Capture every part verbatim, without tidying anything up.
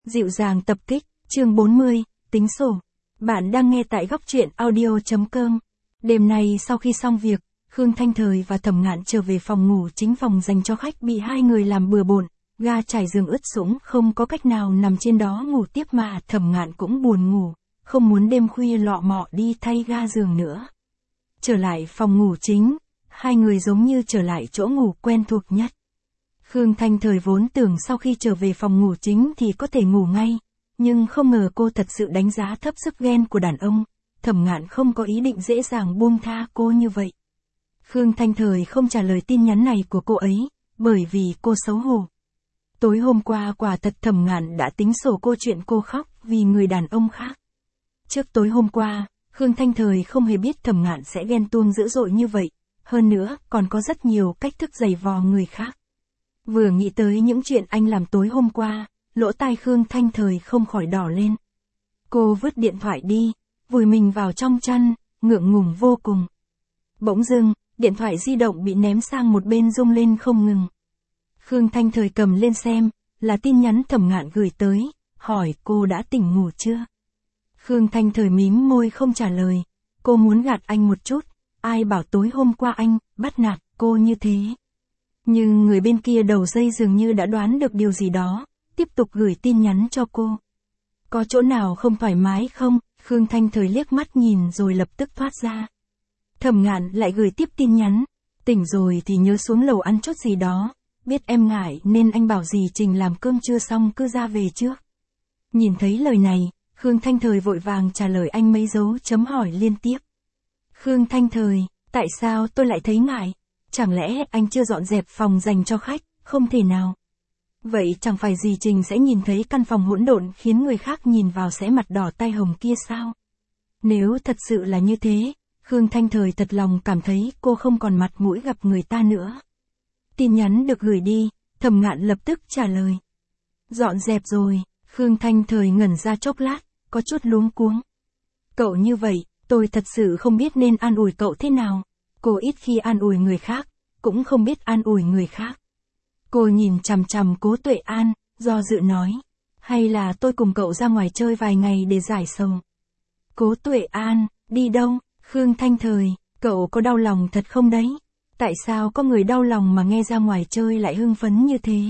Dịu dàng tập kích, chương bốn mươi, tính sổ. Bạn đang nghe tại góc truyện audio.com. Đêm nay sau khi xong việc, Khương Thanh Thời và Thẩm Ngạn trở về phòng ngủ chính phòng dành cho khách bị hai người làm bừa bộn, ga trải giường ướt sũng không có cách nào nằm trên đó ngủ tiếp mà Thẩm Ngạn cũng buồn ngủ, không muốn đêm khuya lọ mọ đi thay ga giường nữa. Trở lại phòng ngủ chính, hai người giống như trở lại chỗ ngủ quen thuộc nhất. Khương Thanh Thời vốn tưởng sau khi trở về phòng ngủ chính thì có thể ngủ ngay, nhưng không ngờ cô thật sự đánh giá thấp sức ghen của đàn ông, Thẩm Ngạn không có ý định dễ dàng buông tha cô như vậy. Khương Thanh Thời không trả lời tin nhắn này của cô ấy, bởi vì cô xấu hổ. Tối hôm qua quả thật Thẩm Ngạn đã tính sổ cô chuyện cô khóc vì người đàn ông khác. Trước tối hôm qua, Khương Thanh Thời không hề biết Thẩm Ngạn sẽ ghen tuông dữ dội như vậy, hơn nữa còn có rất nhiều cách thức giày vò người khác. Vừa nghĩ tới những chuyện anh làm tối hôm qua, lỗ tai Khương Thanh Thời không khỏi đỏ lên. Cô vứt điện thoại đi, vùi mình vào trong chăn, ngượng ngùng vô cùng. Bỗng dưng, điện thoại di động bị ném sang một bên rung lên không ngừng. Khương Thanh Thời cầm lên xem, là tin nhắn Thẩm Ngạn gửi tới, hỏi cô đã tỉnh ngủ chưa. Khương Thanh Thời mím môi không trả lời, cô muốn gạt anh một chút, ai bảo tối hôm qua anh bắt nạt cô như thế. Nhưng người bên kia đầu dây dường như đã đoán được điều gì đó, tiếp tục gửi tin nhắn cho cô. Có chỗ nào không thoải mái không? Khương Thanh Thời liếc mắt nhìn rồi lập tức thoát ra. Thẩm Ngạn lại gửi tiếp tin nhắn, tỉnh rồi thì nhớ xuống lầu ăn chút gì đó, biết em ngại nên anh bảo dì Trình làm cơm trưa xong cứ ra về trước. Nhìn thấy lời này, Khương Thanh Thời vội vàng trả lời anh mấy dấu chấm hỏi liên tiếp. Khương Thanh Thời, tại sao tôi lại thấy ngại? Chẳng lẽ anh chưa dọn dẹp phòng dành cho khách, không thể nào. Vậy chẳng phải dì Trình sẽ nhìn thấy căn phòng hỗn độn khiến người khác nhìn vào sẽ mặt đỏ tai hồng kia sao? Nếu thật sự là như thế, Khương Thanh Thời thật lòng cảm thấy cô không còn mặt mũi gặp người ta nữa. Tin nhắn được gửi đi, Thẩm Ngạn lập tức trả lời. Dọn dẹp rồi, Khương Thanh Thời ngẩn ra chốc lát, có chút luống cuống. Cậu như vậy, tôi thật sự không biết nên an ủi cậu thế nào. Cô ít khi an ủi người khác, cũng không biết an ủi người khác. Cô nhìn chằm chằm Cố Tuệ An, do dự nói. Hay là tôi cùng cậu ra ngoài chơi vài ngày để giải sầu. Cố Tuệ An, đi đâu? Khương Thanh Thời, cậu có đau lòng thật không đấy? Tại sao có người đau lòng mà nghe ra ngoài chơi lại hưng phấn như thế?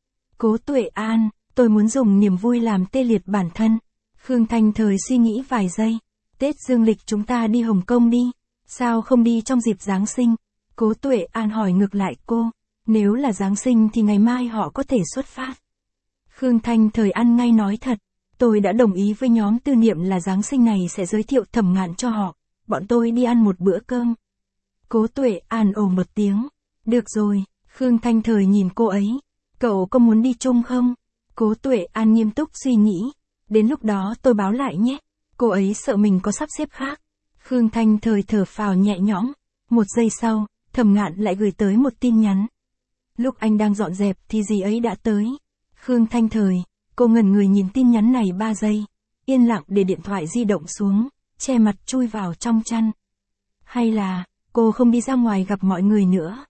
Cố Tuệ An, tôi muốn dùng niềm vui làm tê liệt bản thân. Khương Thanh Thời suy nghĩ vài giây. Tết dương lịch chúng ta đi Hồng Kông đi. Sao không đi trong dịp Giáng sinh? Cố Tuệ An hỏi ngược lại cô. Nếu là Giáng sinh thì ngày mai họ có thể xuất phát. Khương Thanh Thời ăn ngay nói thật. Tôi đã đồng ý với nhóm tư niệm là Giáng sinh này sẽ giới thiệu Thẩm Ngạn cho họ. Bọn tôi đi ăn một bữa cơm. Cố Tuệ An ồ một tiếng. Được rồi, Khương Thanh Thời nhìn cô ấy. Cậu có muốn đi chung không? Cố Tuệ An nghiêm túc suy nghĩ. Đến lúc đó tôi báo lại nhé. Cô ấy sợ mình có sắp xếp khác. Khương Thanh Thời thở phào nhẹ nhõm. Một giây sau, Thẩm Ngạn lại gửi tới một tin nhắn. Lúc anh đang dọn dẹp thì dì ấy đã tới. Khương Thanh Thời, cô ngẩn người nhìn tin nhắn này ba giây. Yên lặng để điện thoại di động xuống, che mặt chui vào trong chăn. Hay là, cô không đi ra ngoài gặp mọi người nữa.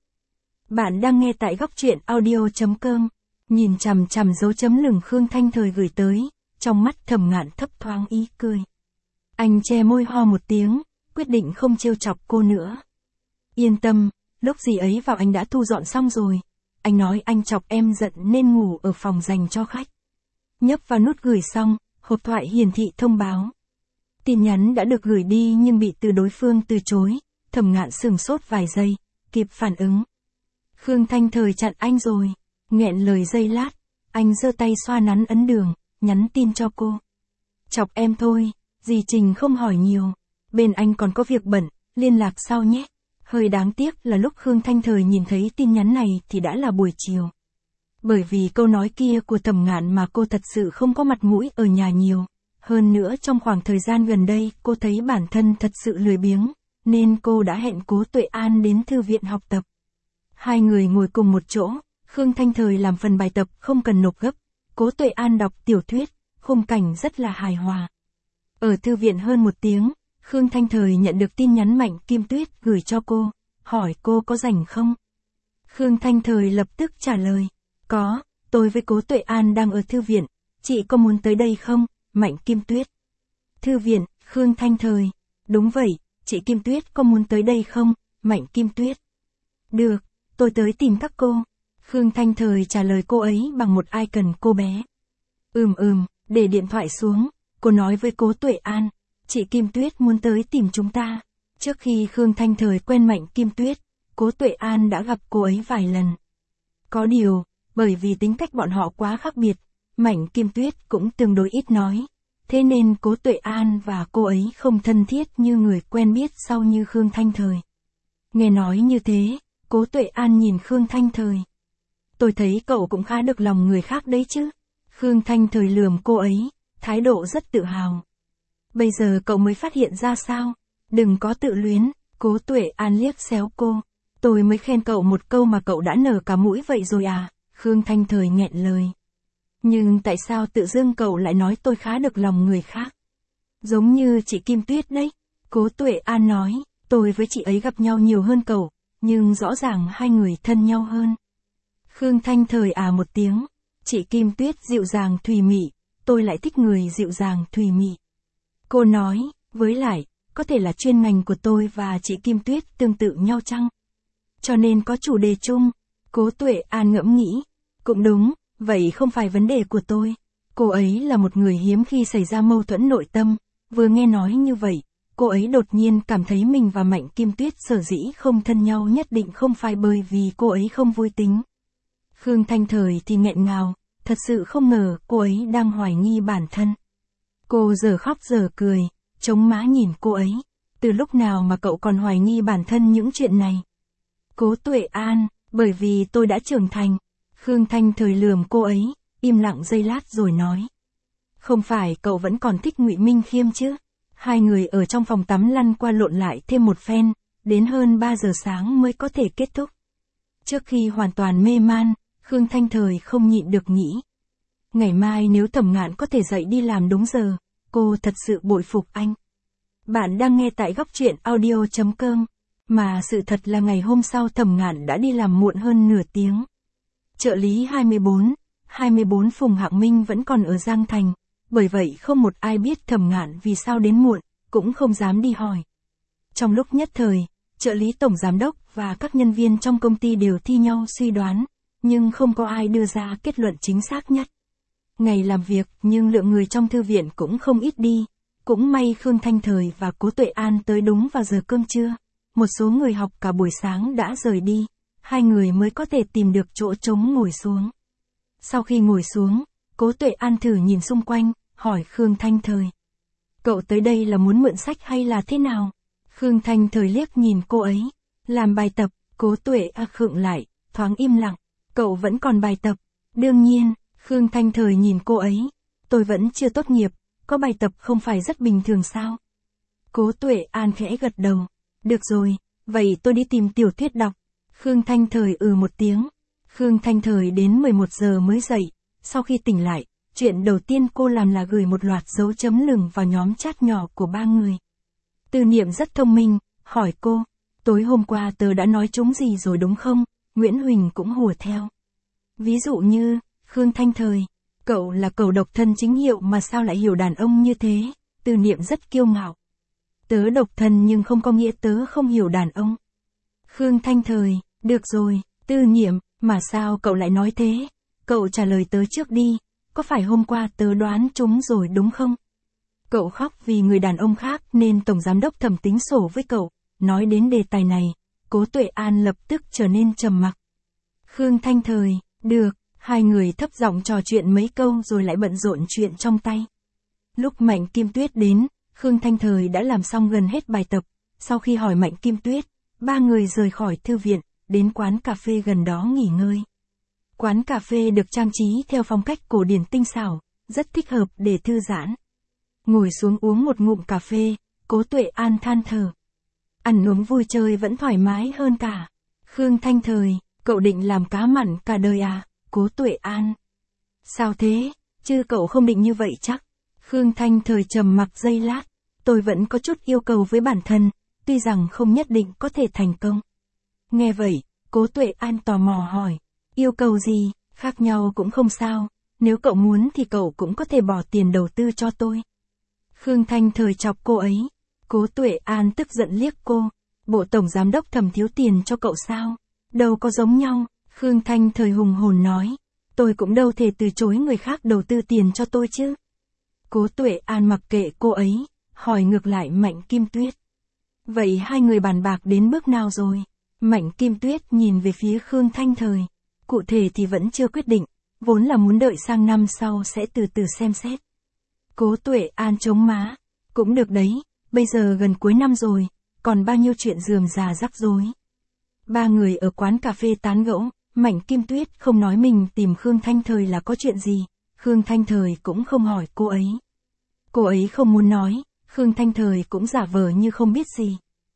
Bạn đang nghe tại góc truyện audio.com. Nhìn chằm chằm dấu chấm lửng Khương Thanh Thời gửi tới, trong mắt Thẩm Ngạn thấp thoáng ý cười. Anh che môi ho một tiếng, quyết định không trêu chọc cô nữa. Yên tâm, lúc dì ấy vào anh đã thu dọn xong rồi. Anh nói anh chọc em giận nên ngủ ở phòng dành cho khách. Nhấp vào nút gửi xong, hộp thoại hiển thị thông báo. Tin nhắn đã được gửi đi nhưng bị từ đối phương từ chối. Thẩm Ngạn sửng sốt vài giây, kịp phản ứng. Khương Thanh Thời chặn anh rồi. Nghẹn lời giây lát, anh giơ tay xoa nắn ấn đường, nhắn tin cho cô. Chọc em thôi, dì Trình không hỏi nhiều. Bên anh còn có việc bận, liên lạc sau nhé. Hơi đáng tiếc là lúc Khương Thanh Thời nhìn thấy tin nhắn này thì đã là buổi chiều. Bởi vì câu nói kia của Thẩm Ngạn mà cô thật sự không có mặt mũi ở nhà nhiều. Hơn nữa trong khoảng thời gian gần đây cô thấy bản thân thật sự lười biếng, nên cô đã hẹn Cố Tuệ An đến thư viện học tập. Hai người ngồi cùng một chỗ, Khương Thanh Thời làm phần bài tập không cần nộp gấp, Cố Tuệ An đọc tiểu thuyết, khung cảnh rất là hài hòa. Ở thư viện hơn một tiếng, Khương Thanh Thời nhận được tin nhắn Mạnh Kim Tuyết gửi cho cô, hỏi cô có rảnh không? Khương Thanh Thời lập tức trả lời, có, tôi với Cố Tuệ An đang ở thư viện, Chị có muốn tới đây không, Mạnh Kim Tuyết? Thư viện, Khương Thanh Thời. Đúng vậy, chị Kim Tuyết có muốn tới đây không, Mạnh Kim Tuyết? Được, tôi tới tìm các cô. Khương Thanh Thời trả lời cô ấy bằng một icon cô bé. Ừm ừm, để điện thoại xuống, cô nói với Cố Tuệ An, chị Kim Tuyết muốn tới tìm chúng ta. Trước khi Khương Thanh Thời quen Mạnh Kim Tuyết, Cố Tuệ An đã gặp cô ấy vài lần. Có điều, bởi vì tính cách bọn họ quá khác biệt, Mạnh Kim Tuyết cũng tương đối ít nói. Thế nên Cố Tuệ An và cô ấy không thân thiết như người quen biết sau như Khương Thanh Thời. Nghe nói như thế, Cố Tuệ An nhìn Khương Thanh Thời. Tôi thấy cậu cũng khá được lòng người khác đấy chứ. Khương Thanh Thời lườm cô ấy, thái độ rất tự hào. Bây giờ cậu mới phát hiện ra sao? Đừng có tự luyến, Cố Tuệ An liếc xéo cô. Tôi mới khen cậu một câu mà cậu đã nở cả mũi vậy rồi à? Khương Thanh Thời nghẹn lời. Nhưng tại sao tự dưng cậu lại nói tôi khá được lòng người khác? Giống như chị Kim Tuyết đấy. Cố Tuệ An nói, tôi với chị ấy gặp nhau nhiều hơn cậu, nhưng rõ ràng hai người thân nhau hơn. Khương Thanh Thời à một tiếng, chị Kim Tuyết dịu dàng thùy mị, tôi lại thích người dịu dàng thùy mị. Cô nói, với lại, có thể là chuyên ngành của tôi và chị Kim Tuyết tương tự nhau chăng? Cho nên có chủ đề chung. Cố Tuệ An ngẫm nghĩ, cũng đúng, vậy không phải vấn đề của tôi. Cô ấy là một người hiếm khi xảy ra mâu thuẫn nội tâm, vừa nghe nói như vậy, cô ấy đột nhiên cảm thấy mình và Mạnh Kim Tuyết sở dĩ không thân nhau nhất định không phải bởi vì cô ấy không vui tính. Khương Thanh Thời thì nghẹn ngào, thật sự không ngờ cô ấy đang hoài nghi bản thân. Cô giờ khóc giờ cười, chống má nhìn cô ấy. Từ lúc nào mà cậu còn hoài nghi bản thân những chuyện này? Cố Tuệ An, bởi vì tôi đã trưởng thành. Khương Thanh Thời lườm cô ấy, im lặng giây lát rồi nói. Không phải cậu vẫn còn thích Ngụy Minh Khiêm chứ? Hai người ở trong phòng tắm lăn qua lộn lại thêm một phen, đến hơn ba giờ sáng mới có thể kết thúc. Trước khi hoàn toàn mê man, Khương Thanh Thời không nhịn được nghĩ. Ngày mai nếu Thẩm Ngạn có thể dậy đi làm đúng giờ, cô thật sự bội phục anh. Bạn đang nghe tại góc truyện audio chấm com. Mà sự thật là ngày hôm sau Thẩm Ngạn đã đi làm muộn hơn nửa tiếng. Trợ lý hai mươi bốn, hai mươi bốn Phùng Hạng Minh vẫn còn ở Giang Thành, bởi vậy không một ai biết Thẩm Ngạn vì sao đến muộn, cũng không dám đi hỏi. Trong lúc nhất thời, trợ lý tổng giám đốc và các nhân viên trong công ty đều thi nhau suy đoán, nhưng không có ai đưa ra kết luận chính xác nhất. Ngày làm việc nhưng lượng người trong thư viện cũng không ít đi, cũng may Khương Thanh Thời và Cố Tuệ An tới đúng vào giờ cơm trưa. Một số người học cả buổi sáng đã rời đi, hai người mới có thể tìm được chỗ trống ngồi xuống. Sau khi ngồi xuống, Cố Tuệ An thử nhìn xung quanh, hỏi Khương Thanh Thời. Cậu tới đây là muốn mượn sách hay là thế nào? Khương Thanh Thời liếc nhìn cô ấy. Làm bài tập, Cố Tuệ An khựng lại, thoáng im lặng. Cậu vẫn còn bài tập. Đương nhiên, Khương Thanh Thời nhìn cô ấy. Tôi vẫn chưa tốt nghiệp, có bài tập không phải rất bình thường sao? Cố Tuệ An khẽ gật đầu. Được rồi, vậy tôi đi tìm tiểu thuyết đọc. Khương Thanh Thời ừ một tiếng. Khương Thanh Thời đến mười một giờ mới dậy. Sau khi tỉnh lại, chuyện đầu tiên cô làm là gửi một loạt dấu chấm lửng vào nhóm chat nhỏ của ba người. Tư Niệm rất thông minh, hỏi cô, tối hôm qua tớ đã nói trúng gì rồi đúng không? Nguyễn Huỳnh cũng hùa theo. Ví dụ như, Khương Thanh Thời, cậu là cậu độc thân chính hiệu mà sao lại hiểu đàn ông như thế? Tư Niệm rất kiêu ngạo. Tớ độc thân nhưng không có nghĩa tớ không hiểu đàn ông. Khương Thanh Thời, được rồi, Tư Niệm, mà sao cậu lại nói thế? Cậu trả lời tớ trước đi, có phải hôm qua tớ đoán trúng rồi đúng không? Cậu khóc vì người đàn ông khác nên Tổng Giám đốc Thẩm tính sổ với cậu. Nói đến đề tài này, Cố Tuệ An lập tức trở nên trầm mặc. Khương Thanh Thời, được, hai người thấp giọng trò chuyện mấy câu rồi lại bận rộn chuyện trong tay. Lúc Mạnh Kim Tuyết đến, Khương Thanh Thời đã làm xong gần hết bài tập. Sau khi hỏi Mạnh Kim Tuyết, ba người rời khỏi thư viện, đến quán cà phê gần đó nghỉ ngơi. Quán cà phê được trang trí theo phong cách cổ điển tinh xảo, rất thích hợp để thư giãn. Ngồi xuống uống một ngụm cà phê, Cố Tuệ An than thở. Ăn uống vui chơi vẫn thoải mái hơn cả. Khương Thanh Thời, cậu định làm cá mặn cả đời à? Cố Tuệ An. Sao thế, chứ cậu không định như vậy chắc? Khương Thanh Thời trầm mặc giây lát. Tôi vẫn có chút yêu cầu với bản thân, tuy rằng không nhất định có thể thành công. Nghe vậy, Cố Tuệ An tò mò hỏi. Yêu cầu gì, khác nhau cũng không sao. nếu cậu muốn thì cậu cũng có thể bỏ tiền đầu tư cho tôi. Khương Thanh Thời chọc cô ấy. Cố Tuệ An tức giận liếc cô. Bộ tổng giám đốc Thẩm thiếu tiền cho cậu sao? Đâu có giống nhau. Khương Thanh Thời hùng hồn nói. Tôi cũng đâu thể từ chối người khác đầu tư tiền cho tôi chứ. Cố Tuệ An mặc kệ cô ấy, hỏi ngược lại Mạnh Kim Tuyết. Vậy hai người bàn bạc đến bước nào rồi? Mạnh Kim Tuyết nhìn về phía Khương Thanh Thời. Cụ thể thì vẫn chưa quyết định, vốn là muốn đợi sang năm sau sẽ từ từ xem xét. Cố Tuệ An chống má. Cũng được đấy, bây giờ gần cuối năm rồi, còn bao nhiêu chuyện rườm rà rắc rối. Ba người ở quán cà phê tán gẫu, Mạnh Kim Tuyết không nói mình tìm Khương Thanh Thời là có chuyện gì, Khương Thanh Thời cũng không hỏi cô ấy. Cô ấy không muốn nói, Khương Thanh Thời cũng giả vờ như không biết gì.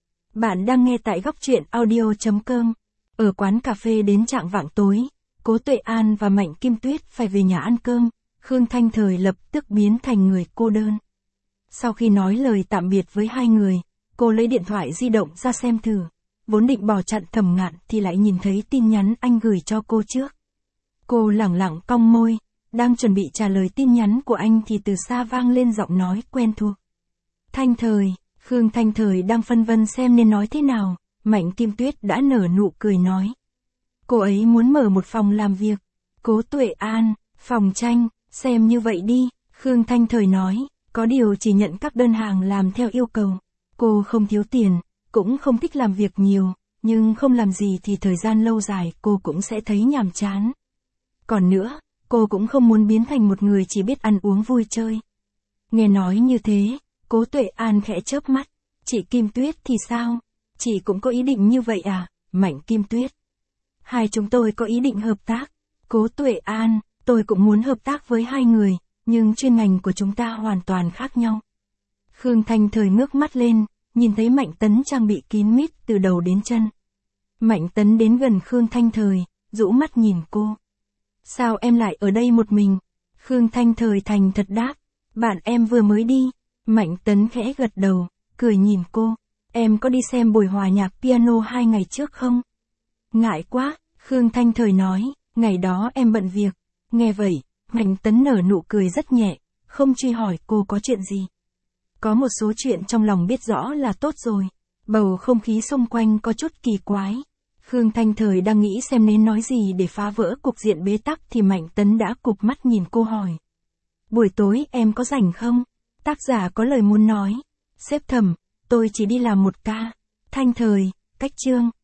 Bạn đang nghe tại góc truyện audio chấm com. Ở quán cà phê đến chạng vạng tối, Cố Tuệ An và Mạnh Kim Tuyết phải về nhà ăn cơm, Khương Thanh Thời lập tức biến thành người cô đơn. Sau khi nói lời tạm biệt với hai người, cô lấy điện thoại di động ra xem thử. Vốn định bỏ chặn Thẩm Ngạn thì lại nhìn thấy tin nhắn anh gửi cho cô trước. Cô lẳng lặng cong môi, đang chuẩn bị trả lời tin nhắn của anh thì từ xa vang lên giọng nói quen thuộc. Thanh Thời, Khương Thanh Thời đang phân vân xem nên nói thế nào, Mạnh Kim Tuyết đã nở nụ cười nói. Cô ấy muốn mở một phòng làm việc. Cố Tuệ An, phòng tranh, xem như vậy đi, Khương Thanh Thời nói, có điều chỉ nhận các đơn hàng làm theo yêu cầu. Cô không thiếu tiền, cũng không thích làm việc nhiều, nhưng không làm gì thì thời gian lâu dài cô cũng sẽ thấy nhàm chán. Còn nữa, cô cũng không muốn biến thành một người chỉ biết ăn uống vui chơi. Nghe nói như thế, Cố Tuệ An khẽ chớp mắt. Chị Kim Tuyết thì sao? Chị cũng có ý định như vậy à? Mạnh Kim Tuyết. Hai chúng tôi có ý định hợp tác. Cố Tuệ An, tôi cũng muốn hợp tác với hai người, nhưng chuyên ngành của chúng ta hoàn toàn khác nhau. Khương Thanh Thời ngước mắt lên, nhìn thấy Mạnh Tấn trang bị kín mít từ đầu đến chân. Mạnh Tấn đến gần Khương Thanh Thời, rũ mắt nhìn cô. Sao em lại ở đây một mình? Khương Thanh Thời thành thật đáp. Bạn em vừa mới đi. Mạnh Tấn khẽ gật đầu, cười nhìn cô. Em có đi xem buổi hòa nhạc piano hai ngày trước không? Ngại quá, Khương Thanh Thời nói, ngày đó em bận việc. Nghe vậy, Mạnh Tấn nở nụ cười rất nhẹ, không truy hỏi cô có chuyện gì. Có một số chuyện trong lòng biết rõ là tốt rồi. Bầu không khí xung quanh có chút kỳ quái. Khương Thanh Thời đang nghĩ xem nên nói gì để phá vỡ cục diện bế tắc thì Mạnh Tấn đã cụp mắt nhìn cô hỏi. Buổi tối em có rảnh không? Tác giả có lời muốn nói. Sếp Thẩm, tôi chỉ đi làm một ca. Thanh Thời, cách chương.